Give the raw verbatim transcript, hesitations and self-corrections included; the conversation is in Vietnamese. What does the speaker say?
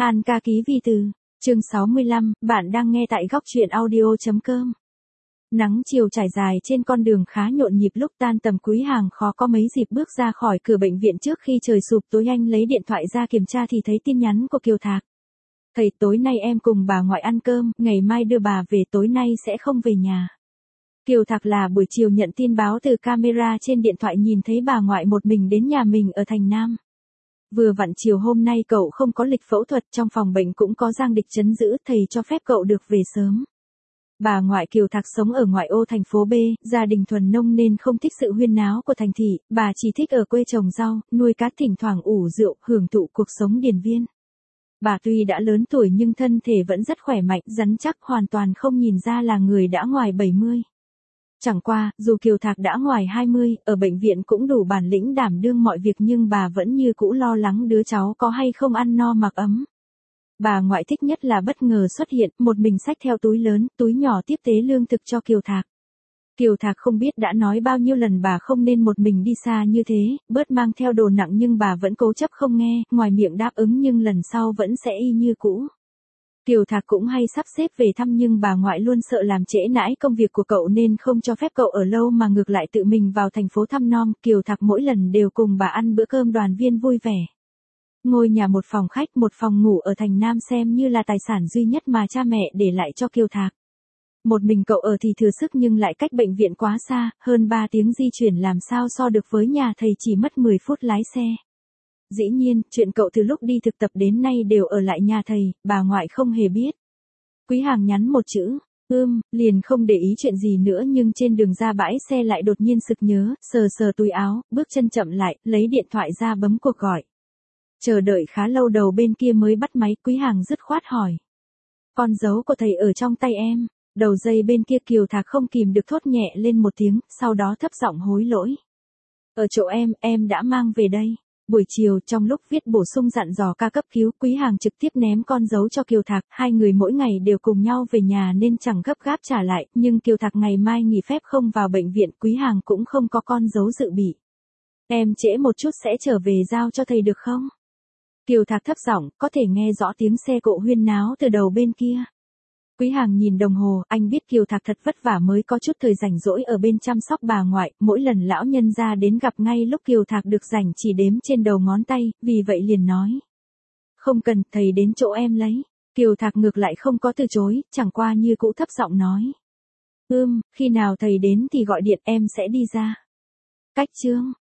An ca ký vi từ, chương sáu mươi lăm, bạn đang nghe tại góc truyện audio.com. Nắng chiều trải dài trên con đường khá nhộn nhịp lúc tan tầm. Quý Hàng khó có mấy dịp bước ra khỏi cửa bệnh viện trước khi trời sụp tối. Anh lấy điện thoại ra kiểm tra thì thấy tin nhắn của Kiều Thạc. Thầy, tối nay em cùng bà ngoại ăn cơm, ngày mai đưa bà về, tối nay sẽ không về nhà. Kiều Thạc là buổi chiều nhận tin báo từ camera trên điện thoại, nhìn thấy bà ngoại một mình đến nhà mình ở thành Nam. Vừa vặn chiều hôm nay cậu không có lịch phẫu thuật, trong phòng bệnh cũng có Giang Địch trấn giữ, thầy cho phép cậu được về sớm. Bà ngoại Kiều Thạc sống ở ngoại ô thành phố B, gia đình thuần nông nên không thích sự huyên náo của thành thị, bà chỉ thích ở quê trồng rau, nuôi cá, thỉnh thoảng ủ rượu, hưởng thụ cuộc sống điền viên. Bà tuy đã lớn tuổi nhưng thân thể vẫn rất khỏe mạnh, rắn chắc, hoàn toàn không nhìn ra là người đã ngoài bảy mươi. Chẳng qua, dù Kiều Thạc đã ngoài hai mươi, ở bệnh viện cũng đủ bản lĩnh đảm đương mọi việc, nhưng bà vẫn như cũ lo lắng đứa cháu có hay không ăn no mặc ấm. Bà ngoại thích nhất là bất ngờ xuất hiện, một mình xách theo túi lớn, túi nhỏ tiếp tế lương thực cho Kiều Thạc. Kiều Thạc không biết đã nói bao nhiêu lần bà không nên một mình đi xa như thế, bớt mang theo đồ nặng, nhưng bà vẫn cố chấp không nghe, ngoài miệng đáp ứng nhưng lần sau vẫn sẽ y như cũ. Kiều Thạc cũng hay sắp xếp về thăm, nhưng bà ngoại luôn sợ làm trễ nải công việc của cậu nên không cho phép cậu ở lâu mà ngược lại tự mình vào thành phố thăm nom. Kiều Thạc mỗi lần đều cùng bà ăn bữa cơm đoàn viên vui vẻ. Ngôi nhà một phòng khách một phòng ngủ ở thành Nam xem như là tài sản duy nhất mà cha mẹ để lại cho Kiều Thạc. Một mình cậu ở thì thừa sức nhưng lại cách bệnh viện quá xa, hơn ba tiếng di chuyển làm sao so được với nhà thầy chỉ mất mười phút lái xe. Dĩ nhiên, chuyện cậu từ lúc đi thực tập đến nay đều ở lại nhà thầy, bà ngoại không hề biết. Quý Hàng nhắn một chữ, ưm, liền không để ý chuyện gì nữa, nhưng trên đường ra bãi xe lại đột nhiên sực nhớ, sờ sờ túi áo, bước chân chậm lại, lấy điện thoại ra bấm cuộc gọi. Chờ đợi khá lâu đầu bên kia mới bắt máy, Quý Hàng dứt khoát hỏi. Con dấu của thầy ở trong tay em. Đầu dây bên kia Kiều Thạc không kìm được thốt nhẹ lên một tiếng, sau đó thấp giọng hối lỗi. Ở chỗ em, em đã mang về đây. Buổi chiều trong lúc viết bổ sung dặn dò ca cấp cứu, Quý Hàng trực tiếp ném con dấu cho Kiều Thạc, hai người mỗi ngày đều cùng nhau về nhà nên chẳng gấp gáp trả lại, nhưng Kiều Thạc ngày mai nghỉ phép không vào bệnh viện, Quý Hàng cũng không có con dấu dự bị. Em trễ một chút sẽ trở về giao cho thầy được không? Kiều Thạc thấp giọng, có thể nghe rõ tiếng xe cộ huyên náo từ đầu bên kia. Quý Hàng nhìn đồng hồ, anh biết Kiều Thạc thật vất vả mới có chút thời rảnh rỗi ở bên chăm sóc bà ngoại, mỗi lần lão nhân ra đến gặp ngay lúc Kiều Thạc được rảnh chỉ đếm trên đầu ngón tay, vì vậy liền nói. Không cần, thầy đến chỗ em lấy. Kiều Thạc ngược lại không có từ chối, chẳng qua như cũ thấp giọng nói. Ưm, khi nào thầy đến thì gọi điện, em sẽ đi ra. Cách chương.